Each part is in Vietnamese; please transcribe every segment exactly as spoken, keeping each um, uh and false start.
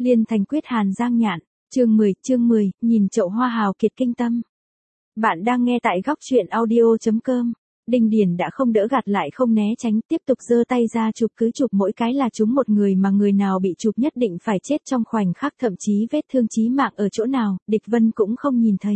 Liên Thành Quyết Hàn Giang Nhạn, chương mười, chương mười, nhìn chậu hoa hào kiệt kinh tâm. Bạn đang nghe tại góc truyện audio.com. Đinh Điền đã không đỡ gạt lại không né tránh, tiếp tục giơ tay ra chụp, cứ chụp mỗi cái là trúng một người, mà người nào bị chụp nhất định phải chết trong khoảnh khắc, thậm chí vết thương chí mạng ở chỗ nào, Địch Vân cũng không nhìn thấy.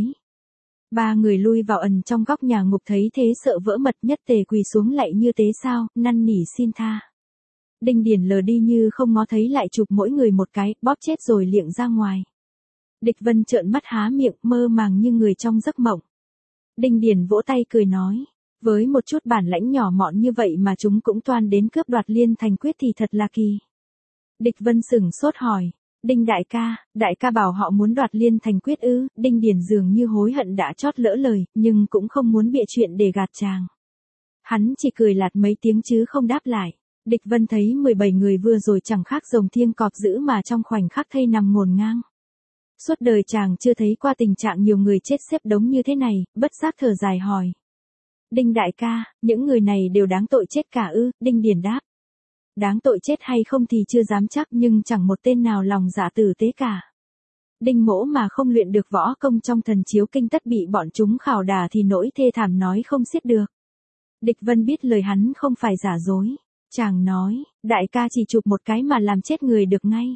Ba người lui vào ẩn trong góc nhà ngục, thấy thế sợ vỡ mật, nhất tề quỳ xuống lạy như tế sao, năn nỉ xin tha. Đinh Điền lờ đi như không ngó thấy, lại chụp mỗi người một cái, bóp chết rồi liệng ra ngoài. Địch Vân trợn mắt há miệng, mơ màng như người trong giấc mộng. Đinh Điền vỗ tay cười nói, với một chút bản lãnh nhỏ mọn như vậy mà chúng cũng toan đến cướp đoạt Liên Thành Quyết thì thật là kỳ. Địch Vân sửng sốt hỏi, Đinh đại ca, đại ca bảo họ muốn đoạt Liên Thành Quyết ư? Đinh Điền dường như hối hận đã chót lỡ lời, nhưng cũng không muốn bịa chuyện để gạt chàng. Hắn chỉ cười lạt mấy tiếng chứ không đáp lại. Địch Vân thấy mười bảy người vừa rồi chẳng khác rồng thiêng cọp dữ, mà trong khoảnh khắc thây nằm ngổn ngang. Suốt đời chàng chưa thấy qua tình trạng nhiều người chết xếp đống như thế này, bất giác thở dài hỏi. Đinh đại ca, những người này đều đáng tội chết cả ư? Đinh Điền đáp. Đáng tội chết hay không thì chưa dám chắc, nhưng chẳng một tên nào lòng dạ tử tế cả. Đinh mỗ mà không luyện được võ công trong thần chiếu kinh, tất bị bọn chúng khảo đả thì nỗi thê thảm nói không xiết được. Địch Vân biết lời hắn không phải giả dối. Chàng nói, đại ca chỉ chụp một cái mà làm chết người được ngay.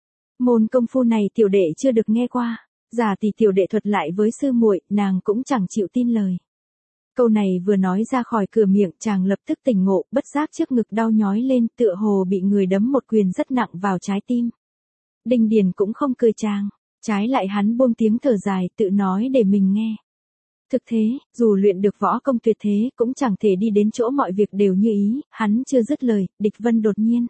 Môn công phu này tiểu đệ chưa được nghe qua, giả thì tiểu đệ thuật lại với sư muội, nàng cũng chẳng chịu tin lời. Câu này vừa nói ra khỏi cửa miệng, chàng lập tức tỉnh ngộ, bất giác trước ngực đau nhói lên, tựa hồ bị người đấm một quyền rất nặng vào trái tim. Đinh Điền cũng không cười chàng, trái lại hắn buông tiếng thở dài, tự nói để mình nghe. Thực thế, dù luyện được võ công tuyệt thế, cũng chẳng thể đi đến chỗ mọi việc đều như ý. Hắn chưa dứt lời, Địch Vân đột nhiên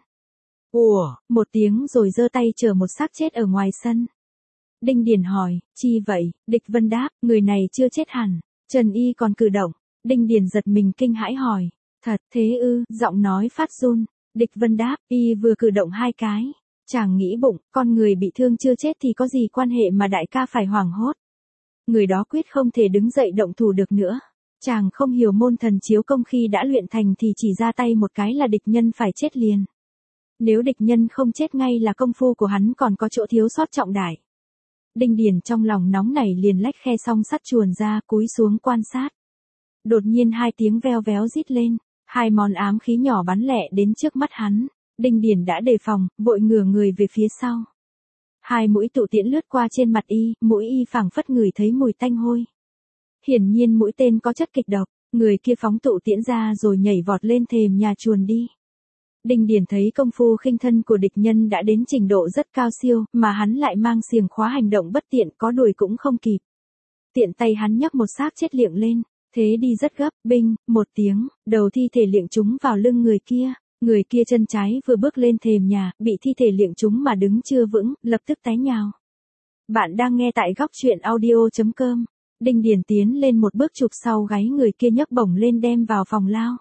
ủa, một tiếng rồi giơ tay chở một xác chết ở ngoài sân. Đinh Điền hỏi, chi vậy? Địch Vân đáp, người này chưa chết hẳn, Trần y còn cử động. Đinh Điền giật mình kinh hãi hỏi, thật thế ư? Giọng nói phát run. Địch Vân đáp, y vừa cử động hai cái. Chàng nghĩ bụng, con người bị thương chưa chết thì có gì quan hệ mà đại ca phải hoảng hốt. Người đó quyết không thể đứng dậy động thủ được nữa. Chàng không hiểu môn thần chiếu công, khi đã luyện thành thì chỉ ra tay một cái là địch nhân phải chết liền. Nếu địch nhân không chết ngay là công phu của hắn còn có chỗ thiếu sót trọng đại. Đinh Điền trong lòng nóng nảy liền lách khe song sắt chuồn ra, cúi xuống quan sát. Đột nhiên hai tiếng veo véo rít lên, hai món ám khí nhỏ bắn lẹ đến trước mắt hắn. Đinh Điền đã đề phòng, vội ngửa người về phía sau. Hai mũi tụ tiễn lướt qua trên mặt y, mũi y phảng phất ngửi thấy mùi tanh hôi. Hiển nhiên mũi tên có chất kịch độc, người kia phóng tụ tiễn ra rồi nhảy vọt lên thềm nhà chuồn đi. Đinh Điền thấy công phu khinh thân của địch nhân đã đến trình độ rất cao siêu, mà hắn lại mang xiềng khóa hành động bất tiện, có đuổi cũng không kịp. Tiện tay hắn nhấc một xác chết liệng lên, thế đi rất gấp, binh, một tiếng, đầu thi thể liệng trúng vào lưng người kia. Người kia chân trái vừa bước lên thềm nhà, bị thi thể liệng trúng mà đứng chưa vững, lập tức té nhào. Bạn đang nghe tại góc truyện audio.com. Đinh Điền tiến lên một bước chụp sau gáy người kia, nhấc bổng lên đem vào phòng lao.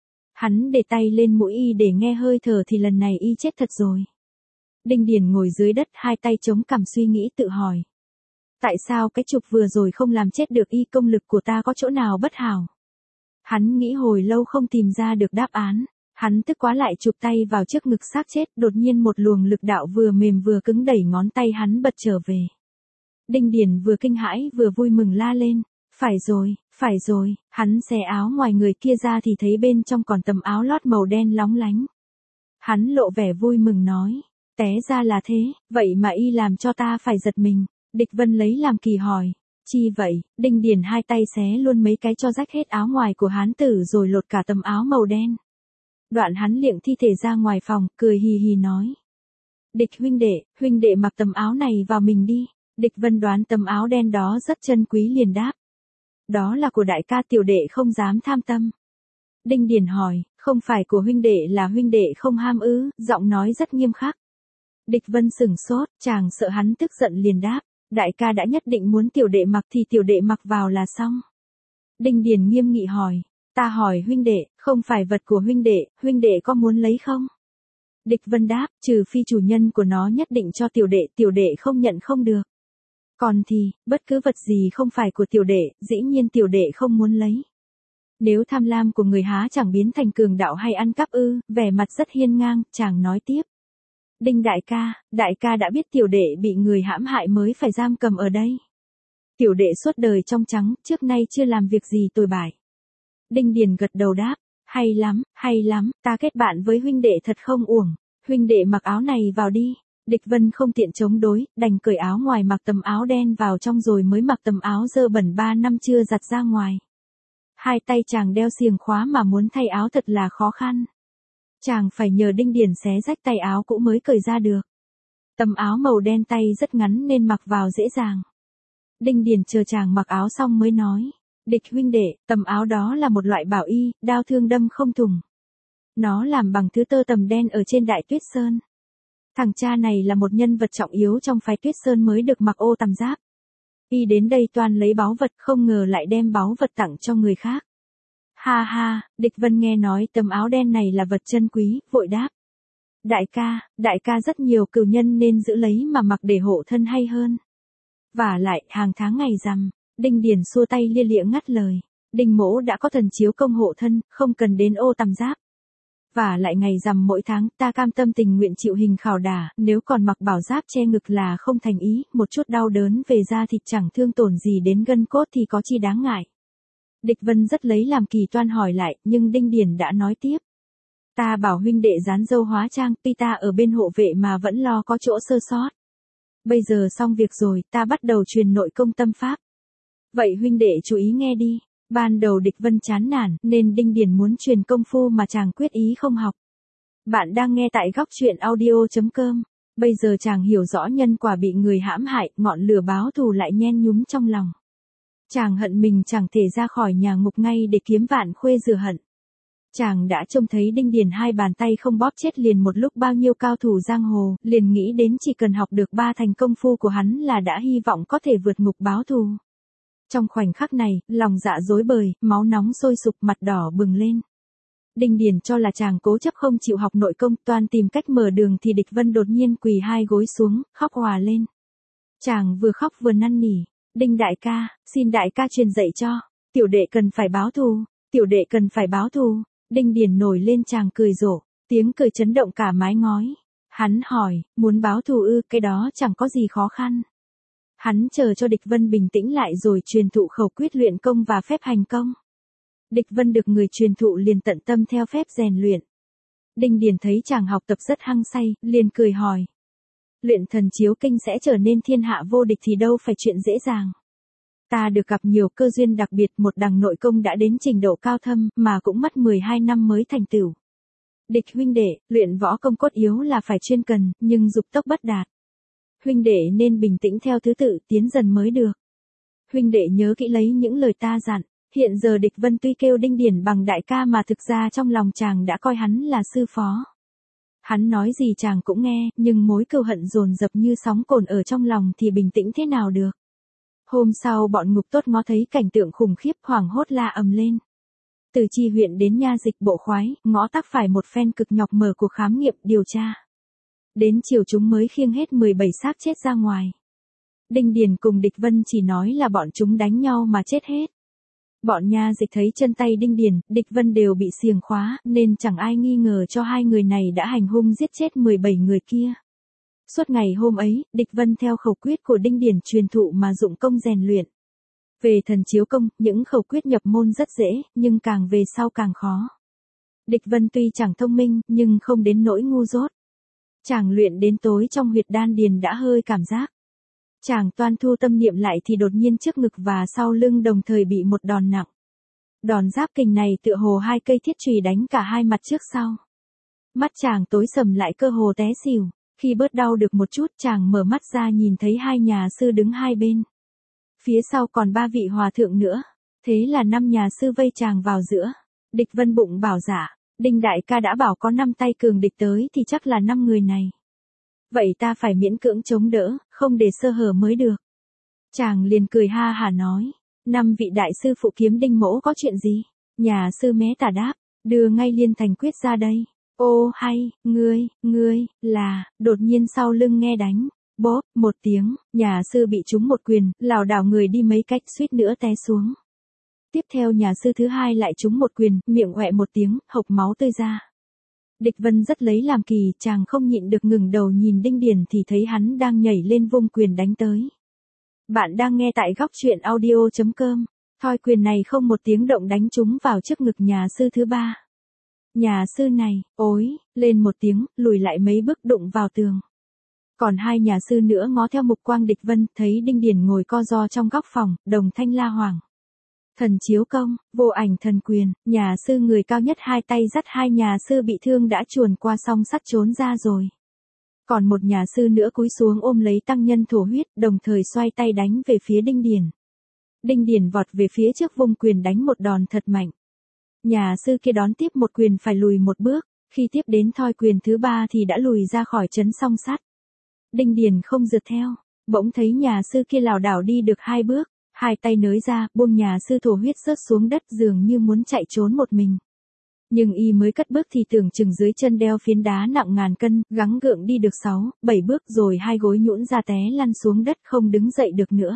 Hắn để tay lên mũi y để nghe hơi thở thì lần này y chết thật rồi. Đinh Điền ngồi dưới đất, hai tay chống cằm suy nghĩ tự hỏi. Tại sao cái chụp vừa rồi không làm chết được y, công lực của ta có chỗ nào bất hảo? Hắn nghĩ hồi lâu không tìm ra được đáp án. Hắn tức quá lại chụp tay vào trước ngực xác chết, đột nhiên một luồng lực đạo vừa mềm vừa cứng đẩy ngón tay hắn bật trở về. Đinh Điền vừa kinh hãi vừa vui mừng la lên, phải rồi, phải rồi. Hắn xé áo ngoài người kia ra thì thấy bên trong còn tấm áo lót màu đen lóng lánh. Hắn lộ vẻ vui mừng nói, té ra là thế, vậy mà y làm cho ta phải giật mình. Địch Vân lấy làm kỳ hỏi, chi vậy? Đinh Điền hai tay xé luôn mấy cái cho rách hết áo ngoài của hán tử rồi lột cả tấm áo màu đen. Đoạn hắn liệng thi thể ra ngoài phòng, cười hì hì nói. Địch huynh đệ, huynh đệ mặc tấm áo này vào mình đi. Địch Vân đoán tấm áo đen đó rất chân quý liền đáp. Đó là của đại ca, tiểu đệ không dám tham tâm. Đinh Điền hỏi, không phải của huynh đệ là huynh đệ không ham ư? Giọng nói rất nghiêm khắc. Địch Vân sửng sốt, chàng sợ hắn tức giận liền đáp. Đại ca đã nhất định muốn tiểu đệ mặc thì tiểu đệ mặc vào là xong. Đinh Điền nghiêm nghị hỏi. Ta hỏi huynh đệ, không phải vật của huynh đệ, huynh đệ có muốn lấy không? Địch Vân đáp, trừ phi chủ nhân của nó nhất định cho tiểu đệ, tiểu đệ không nhận không được. Còn thì, bất cứ vật gì không phải của tiểu đệ, dĩ nhiên tiểu đệ không muốn lấy. Nếu tham lam của người há chẳng biến thành cường đạo hay ăn cắp ư? Vẻ mặt rất hiên ngang, chàng nói tiếp. Đinh đại ca, đại ca đã biết tiểu đệ bị người hãm hại mới phải giam cầm ở đây. Tiểu đệ suốt đời trong trắng, trước nay chưa làm việc gì tồi bại. Đinh Điền gật đầu đáp, hay lắm, hay lắm, ta kết bạn với huynh đệ thật không uổng, huynh đệ mặc áo này vào đi. Địch Vân không tiện chống đối, đành cởi áo ngoài mặc tấm áo đen vào trong rồi mới mặc tấm áo dơ bẩn ba năm chưa giặt ra ngoài. Hai tay chàng đeo xiềng khóa mà muốn thay áo thật là khó khăn. Chàng phải nhờ Đinh Điền xé rách tay áo cũ mới cởi ra được. Tấm áo màu đen tay rất ngắn nên mặc vào dễ dàng. Đinh Điền chờ chàng mặc áo xong mới nói, Địch huynh đệ, tấm áo đó là một loại bảo y, đao thương đâm không thủng. Nó làm bằng thứ tơ tằm đen ở trên Đại Tuyết Sơn. Thằng cha này là một nhân vật trọng yếu trong phái Tuyết Sơn mới được mặc ô tằm giáp. Y đến đây toàn lấy báu vật, không ngờ lại đem báu vật tặng cho người khác. Ha ha, Địch Vân nghe nói tấm áo đen này là vật chân quý, vội đáp. Đại ca, đại ca rất nhiều cừu nhân nên giữ lấy mà mặc để hộ thân hay hơn. Vả lại, hàng tháng ngày rằm, Đinh Điền xua tay lia lịa ngắt lời. Đinh mỗ đã có thần chiếu công hộ thân, không cần đến ô tằm giáp. Và lại ngày rằm mỗi tháng ta cam tâm tình nguyện chịu hình khảo đả, nếu còn mặc bảo giáp che ngực là không thành ý, một chút đau đớn về da thịt chẳng thương tổn gì đến gân cốt thì có chi đáng ngại. Địch Vân rất lấy làm kỳ toan hỏi lại, nhưng Đinh Điền đã nói tiếp. Ta bảo huynh đệ dán dâu hóa trang, tuy ta ở bên hộ vệ mà vẫn lo có chỗ sơ sót. Bây giờ xong việc rồi, ta bắt đầu truyền nội công tâm pháp. Vậy huynh đệ chú ý nghe đi. Ban đầu Địch Vân chán nản, nên Đinh Điền muốn truyền công phu mà chàng quyết ý không học. Bạn đang nghe tại góc truyện audio chấm com. Bây giờ chàng hiểu rõ nhân quả bị người hãm hại, ngọn lửa báo thù lại nhen nhúm trong lòng. Chàng hận mình chẳng thể ra khỏi nhà ngục ngay để kiếm vạn khuê rửa hận. Chàng đã trông thấy Đinh Điền hai bàn tay không bóp chết liền một lúc bao nhiêu cao thủ giang hồ, liền nghĩ đến chỉ cần học được ba thành công phu của hắn là đã hy vọng có thể vượt ngục báo thù. Trong khoảnh khắc này, lòng dạ rối bời, máu nóng sôi sục, mặt đỏ bừng lên. Đinh Điền cho là chàng cố chấp không chịu học nội công, toan tìm cách mở đường thì Địch Vân đột nhiên quỳ hai gối xuống, khóc òa lên. Chàng vừa khóc vừa năn nỉ, Đinh đại ca, xin đại ca truyền dạy cho, tiểu đệ cần phải báo thù, tiểu đệ cần phải báo thù. Đinh Điền nổi lên chàng cười rộ, tiếng cười chấn động cả mái ngói. Hắn hỏi, muốn báo thù ư, cái đó chẳng có gì khó khăn. Hắn chờ cho Địch Vân bình tĩnh lại rồi truyền thụ khẩu quyết luyện công và phép hành công. Địch Vân được người truyền thụ liền tận tâm theo phép rèn luyện. Đinh Điền thấy chàng học tập rất hăng say, liền cười hỏi. Luyện thần chiếu kinh sẽ trở nên thiên hạ vô địch thì đâu phải chuyện dễ dàng. Ta được gặp nhiều cơ duyên đặc biệt, một đằng nội công đã đến trình độ cao thâm mà cũng mất mười hai năm mới thành tựu. Địch huynh đệ, luyện võ công cốt yếu là phải chuyên cần, nhưng dục tốc bất đạt. Huynh đệ nên bình tĩnh theo thứ tự tiến dần mới được. Huynh đệ nhớ kỹ lấy những lời ta dặn. Hiện giờ Địch Vân tuy kêu Đinh Điền bằng đại ca mà thực ra trong lòng chàng đã coi hắn là sư phó. Hắn nói gì chàng cũng nghe, nhưng mối cừu hận dồn dập như sóng cồn ở trong lòng thì bình tĩnh thế nào được. Hôm sau bọn ngục tốt ngó thấy cảnh tượng khủng khiếp, hoảng hốt la ầm lên. Từ Chi huyện đến nha dịch Bộ Khoái, ngõ tắc phải một phen cực nhọc mở cuộc khám nghiệm điều tra. Đến chiều chúng mới khiêng hết mười bảy xác chết ra ngoài. Đinh Điền cùng Địch Vân chỉ nói là bọn chúng đánh nhau mà chết hết. Bọn nha dịch thấy chân tay Đinh Điền, Địch Vân đều bị xiềng khóa, nên chẳng ai nghi ngờ cho hai người này đã hành hung giết chết mười bảy người kia. Suốt ngày hôm ấy, Địch Vân theo khẩu quyết của Đinh Điền truyền thụ mà dụng công rèn luyện. Về thần chiếu công, những khẩu quyết nhập môn rất dễ, nhưng càng về sau càng khó. Địch Vân tuy chẳng thông minh, nhưng không đến nỗi ngu dốt. Chàng luyện đến tối trong huyệt đan điền đã hơi cảm giác. Chàng toan thu tâm niệm lại thì đột nhiên trước ngực và sau lưng đồng thời bị một đòn nặng. Đòn giáp kình này tựa hồ hai cây thiết chùy đánh cả hai mặt trước sau. Mắt chàng tối sầm lại cơ hồ té xỉu. Khi bớt đau được một chút chàng mở mắt ra nhìn thấy hai nhà sư đứng hai bên. Phía sau còn ba vị hòa thượng nữa. Thế là năm nhà sư vây chàng vào giữa. Địch Vân bụng bảo dạ, Đinh đại ca đã bảo có năm tay cường địch tới thì chắc là năm người này. Vậy ta phải miễn cưỡng chống đỡ, không để sơ hở mới được. Chàng liền cười ha hả nói, năm vị đại sư phụ kiếm Đinh mỗ có chuyện gì? Nhà sư mé tả đáp, đưa ngay Liên Thành Quyết ra đây. Ô hay, ngươi, ngươi, là, đột nhiên sau lưng nghe đánh, bóp, một tiếng, nhà sư bị trúng một quyền, lảo đảo người đi mấy cách suýt nữa té xuống. Tiếp theo nhà sư thứ hai lại trúng một quyền, miệng ọe một tiếng, hộc máu tươi ra. Địch Vân rất lấy làm kỳ, chàng không nhịn được ngừng đầu nhìn Đinh Điền thì thấy hắn đang nhảy lên vung quyền đánh tới. Bạn đang nghe tại góc chuyện audio chấm com. Thoi quyền này không một tiếng động đánh trúng vào trước ngực nhà sư thứ ba. Nhà sư này, ối, lên một tiếng, lùi lại mấy bước đụng vào tường. Còn hai nhà sư nữa ngó theo mục quang Địch Vân, thấy Đinh Điền ngồi co ro trong góc phòng, đồng thanh la hoàng. Thần chiếu công, vô ảnh thần quyền, nhà sư người cao nhất hai tay dắt hai nhà sư bị thương đã chuồn qua song sắt trốn ra rồi. Còn một nhà sư nữa cúi xuống ôm lấy tăng nhân thổ huyết, đồng thời xoay tay đánh về phía Đinh Điền. Đinh Điền vọt về phía trước vung quyền đánh một đòn thật mạnh. Nhà sư kia đón tiếp một quyền phải lùi một bước, khi tiếp đến thoi quyền thứ ba thì đã lùi ra khỏi trấn song sắt. Đinh Điền không rượt theo, bỗng thấy nhà sư kia lảo đảo đi được hai bước, hai tay nới ra, buông nhà sư thổ huyết rớt xuống đất dường như muốn chạy trốn một mình. Nhưng y mới cất bước thì tưởng chừng dưới chân đeo phiến đá nặng ngàn cân, gắng gượng đi được sáu, bảy bước rồi hai gối nhũn ra té lăn xuống đất không đứng dậy được nữa.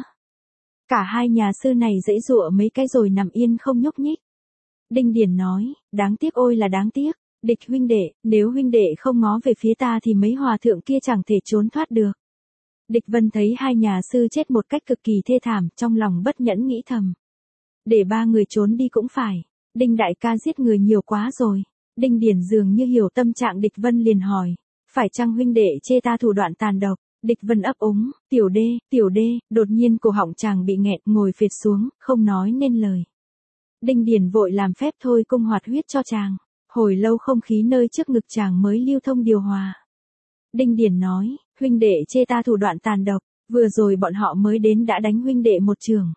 Cả hai nhà sư này giãy giụa mấy cái rồi nằm yên không nhúc nhích. Đinh Điền nói, đáng tiếc ôi là đáng tiếc, Địch huynh đệ, nếu huynh đệ không ngó về phía ta thì mấy hòa thượng kia chẳng thể trốn thoát được. Địch Vân thấy hai nhà sư chết một cách cực kỳ thê thảm, trong lòng bất nhẫn nghĩ thầm. Để ba người trốn đi cũng phải, Đinh đại ca giết người nhiều quá rồi. Đinh Điền dường như hiểu tâm trạng Địch Vân liền hỏi, phải chăng huynh đệ chê ta thủ đoạn tàn độc? Địch Vân ấp úng, tiểu đê, tiểu đê, đột nhiên cổ họng chàng bị nghẹn ngồi phệt xuống, không nói nên lời. Đinh Điền vội làm phép thôi cung hoạt huyết cho chàng, hồi lâu không khí nơi trước ngực chàng mới lưu thông điều hòa. Đinh Điền nói, huynh đệ chê ta thủ đoạn tàn độc, vừa rồi bọn họ mới đến đã đánh huynh đệ một trường.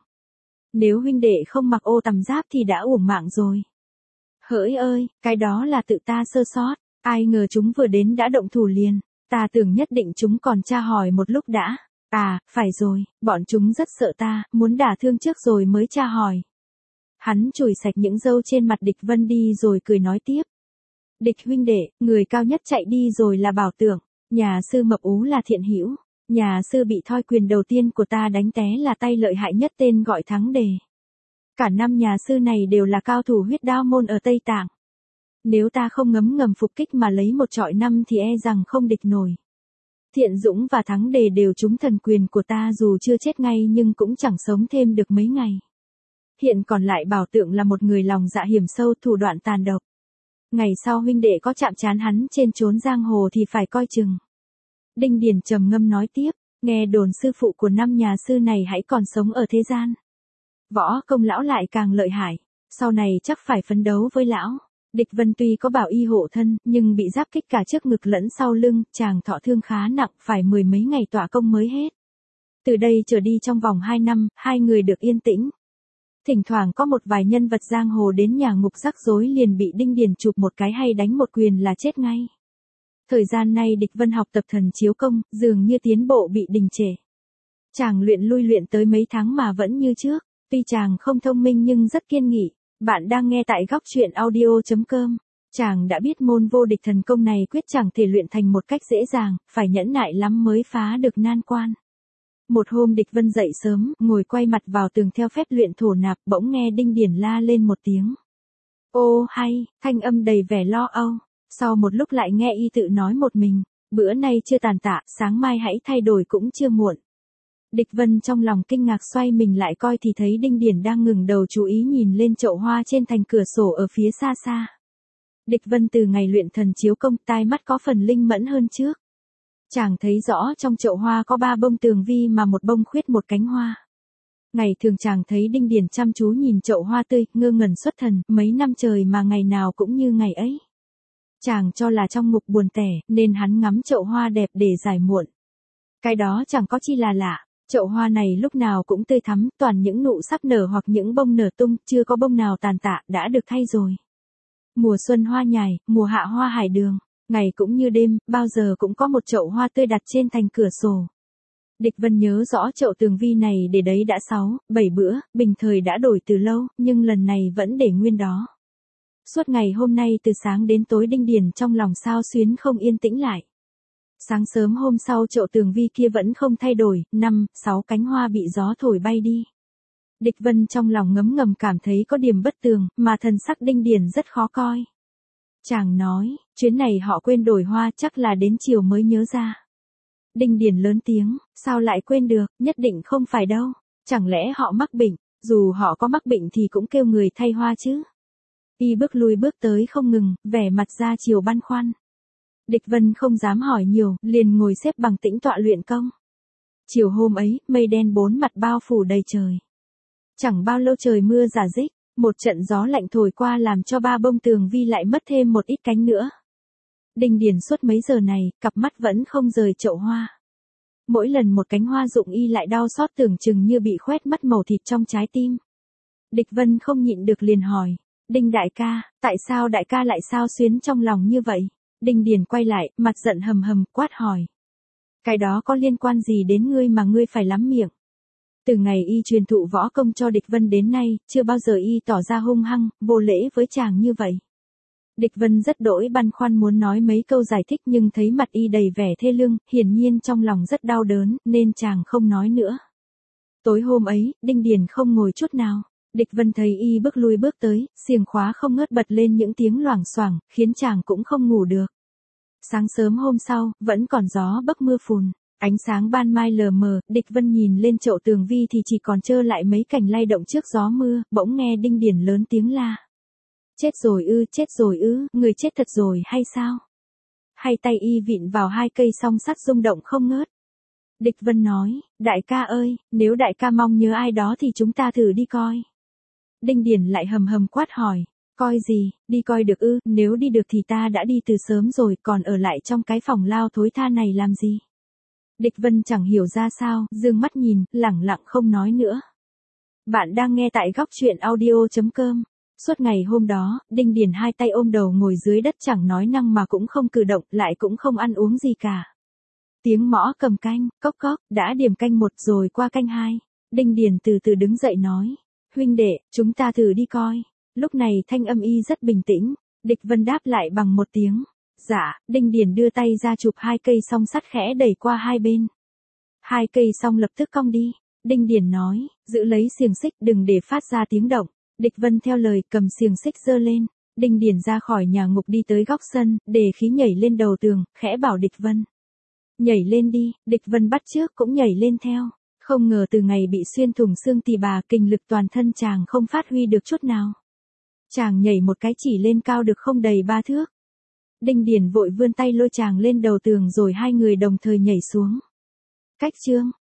Nếu huynh đệ không mặc ô tằm giáp thì đã uổng mạng rồi. Hỡi ơi, cái đó là tự ta sơ sót, ai ngờ chúng vừa đến đã động thủ liền, ta tưởng nhất định chúng còn tra hỏi một lúc đã. À, phải rồi, bọn chúng rất sợ ta, muốn đả thương trước rồi mới tra hỏi. Hắn chùi sạch những râu trên mặt Địch Vân đi rồi cười nói tiếp. Địch huynh đệ, người cao nhất chạy đi rồi là Bảo Tưởng, nhà sư Mập Ú là Thiện Hữu, nhà sư bị thoi quyền đầu tiên của ta đánh té là tay lợi hại nhất tên gọi Thắng Đề. Cả năm nhà sư này đều là cao thủ huyết đao môn ở Tây Tạng. Nếu ta không ngấm ngầm phục kích mà lấy một trọi năm thì e rằng không địch nổi. Thiện Dũng và Thắng Đề đều trúng thần quyền của ta dù chưa chết ngay nhưng cũng chẳng sống thêm được mấy ngày. Hiện còn lại Bảo Tượng là một người lòng dạ hiểm sâu, thủ đoạn tàn độc. Ngày sau huynh đệ có chạm trán hắn trên chốn giang hồ thì phải coi chừng. Đinh Điền trầm ngâm nói tiếp, nghe đồn sư phụ của năm nhà sư này hãy còn sống ở thế gian. Võ công lão lại càng lợi hại, sau này chắc phải phấn đấu với lão. Địch Vân tuy có bảo y hộ thân, nhưng bị giáp kích cả trước ngực lẫn sau lưng, chàng thọ thương khá nặng, phải mười mấy ngày tỏa công mới hết. Từ đây trở đi trong vòng hai năm, hai người được yên tĩnh. Thỉnh thoảng có một vài nhân vật giang hồ đến nhà ngục rắc rối liền bị Đinh Điền chụp một cái hay đánh một quyền là chết ngay. Thời gian nay Địch Vân học tập thần chiếu công, dường như tiến bộ bị đình trệ. Chàng luyện lui luyện tới mấy tháng mà vẫn như trước, tuy chàng không thông minh nhưng rất kiên nghị. Bạn đang nghe tại góc chuyện audio chấm com. Chàng đã biết môn vô địch thần công này quyết chẳng thể luyện thành một cách dễ dàng, phải nhẫn nại lắm mới phá được nan quan. Một hôm Địch Vân dậy sớm, ngồi quay mặt vào tường theo phép luyện thổ nạp, bỗng nghe Đinh Điền la lên một tiếng. Ô hay, thanh âm đầy vẻ lo âu. Sau một lúc lại nghe y tự nói một mình, bữa nay chưa tàn tạ, sáng mai hãy thay đổi cũng chưa muộn. Địch Vân trong lòng kinh ngạc xoay mình lại coi thì thấy Đinh Điền đang ngừng đầu chú ý nhìn lên chậu hoa trên thành cửa sổ ở phía xa xa. Địch Vân từ ngày luyện thần chiếu công tai mắt có phần linh mẫn hơn trước. Chàng thấy rõ trong chậu hoa có ba bông tường vi mà một bông khuyết một cánh hoa. Ngày thường chàng thấy Đinh Điền chăm chú nhìn chậu hoa tươi, ngơ ngẩn xuất thần, mấy năm trời mà ngày nào cũng như ngày ấy. Chàng cho là trong ngục buồn tẻ, nên hắn ngắm chậu hoa đẹp để giải muộn. Cái đó chẳng có chi là lạ, chậu hoa này lúc nào cũng tươi thắm, toàn những nụ sắp nở hoặc những bông nở tung, chưa có bông nào tàn tạ, đã được thay rồi. Mùa xuân hoa nhài, mùa hạ hoa hải đường, ngày cũng như đêm, bao giờ cũng có một chậu hoa tươi đặt trên thành cửa sổ. Địch Vân nhớ rõ chậu tường vi này để đấy đã sáu, bảy bữa, bình thời đã đổi từ lâu, nhưng lần này vẫn để nguyên đó. Suốt ngày hôm nay từ sáng đến tối Đinh Điền trong lòng xao xuyến không yên tĩnh lại. Sáng sớm hôm sau chậu tường vi kia vẫn không thay đổi, năm, sáu cánh hoa bị gió thổi bay đi. Địch Vân trong lòng ngấm ngầm cảm thấy có điểm bất tường, mà thần sắc Đinh Điền rất khó coi. Chàng nói, Chuyến này họ quên đổi hoa, chắc là đến chiều mới nhớ ra. Đinh Điền lớn tiếng, sao lại quên được, nhất định không phải đâu. Chẳng lẽ họ mắc bệnh, dù họ có mắc bệnh thì cũng kêu người thay hoa chứ. Y bước lui bước tới không ngừng, vẻ mặt ra chiều băn khoăn. Địch Vân không dám hỏi nhiều, liền ngồi xếp bằng tĩnh tọa luyện công. Chiều hôm ấy, mây đen bốn mặt bao phủ đầy trời. Chẳng bao lâu trời mưa rả rích, một trận gió lạnh thổi qua làm cho ba bông tường vi lại mất thêm một ít cánh nữa. Đinh Điền suốt mấy giờ này, cặp mắt vẫn không rời chậu hoa. Mỗi lần một cánh hoa rụng y lại đau xót tưởng chừng như bị khoét mất màu thịt trong trái tim. Địch Vân không nhịn được liền hỏi, Đinh đại ca, tại sao đại ca lại xao xuyến trong lòng như vậy? Đinh Điền quay lại, mặt giận hầm hầm, quát hỏi. Cái đó có liên quan gì đến ngươi mà ngươi phải lắm miệng? Từ ngày y truyền thụ võ công cho Địch Vân đến nay, chưa bao giờ y tỏ ra hung hăng, vô lễ với chàng như vậy. Địch Vân rất đỗi băn khoăn muốn nói mấy câu giải thích nhưng thấy mặt y đầy vẻ thê lương, hiển nhiên trong lòng rất đau đớn, nên chàng không nói nữa. Tối hôm ấy, Đinh Điền không ngồi chút nào. Địch Vân thấy y bước lui bước tới, xiềng khóa không ngớt bật lên những tiếng loảng xoảng, khiến chàng cũng không ngủ được. Sáng sớm hôm sau, vẫn còn gió bấc mưa phùn, ánh sáng ban mai lờ mờ, Địch Vân nhìn lên chậu tường vi thì chỉ còn trơ lại mấy cành lay động trước gió mưa, bỗng nghe Đinh Điền lớn tiếng la. Chết rồi ư, chết rồi ư, người chết thật rồi hay sao? Hay tay y vịn vào hai cây song sắt rung động không ngớt. Địch Vân nói, đại ca ơi, nếu đại ca mong nhớ ai đó thì chúng ta thử đi coi. Đinh Điền lại hầm hầm quát hỏi, coi gì, đi coi được ư, nếu đi được thì ta đã đi từ sớm rồi, còn ở lại trong cái phòng lao thối tha này làm gì? Địch Vân chẳng hiểu ra sao, dương mắt nhìn, lẳng lặng không nói nữa. Bạn đang nghe tại góc truyện audio chấm com. Suốt ngày hôm đó, Đinh Điền hai tay ôm đầu ngồi dưới đất chẳng nói năng mà cũng không cử động, lại cũng không ăn uống gì cả. Tiếng mõ cầm canh, cốc cốc, đã điểm canh một rồi qua canh hai. Đinh Điền từ từ đứng dậy nói, huynh đệ, chúng ta thử đi coi. Lúc này thanh âm y rất bình tĩnh, Địch Vân đáp lại bằng một tiếng. Dạ, Đinh Điền đưa tay ra chụp hai cây song sắt khẽ đẩy qua hai bên. Hai cây song lập tức cong đi. Đinh Điền nói, giữ lấy xiềng xích đừng để phát ra tiếng động. Địch Vân theo lời cầm xiềng xích giơ lên. Đinh Điền ra khỏi nhà ngục đi tới góc sân, để khí nhảy lên đầu tường, khẽ bảo Địch Vân. Nhảy lên đi, Địch Vân bắt chước cũng nhảy lên theo. Không ngờ từ ngày bị xuyên thủng xương tỳ bà, kinh lực toàn thân chàng không phát huy được chút nào. Chàng nhảy một cái chỉ lên cao được không đầy ba thước. Đinh Điền vội vươn tay lôi chàng lên đầu tường rồi hai người đồng thời nhảy xuống. Cách chương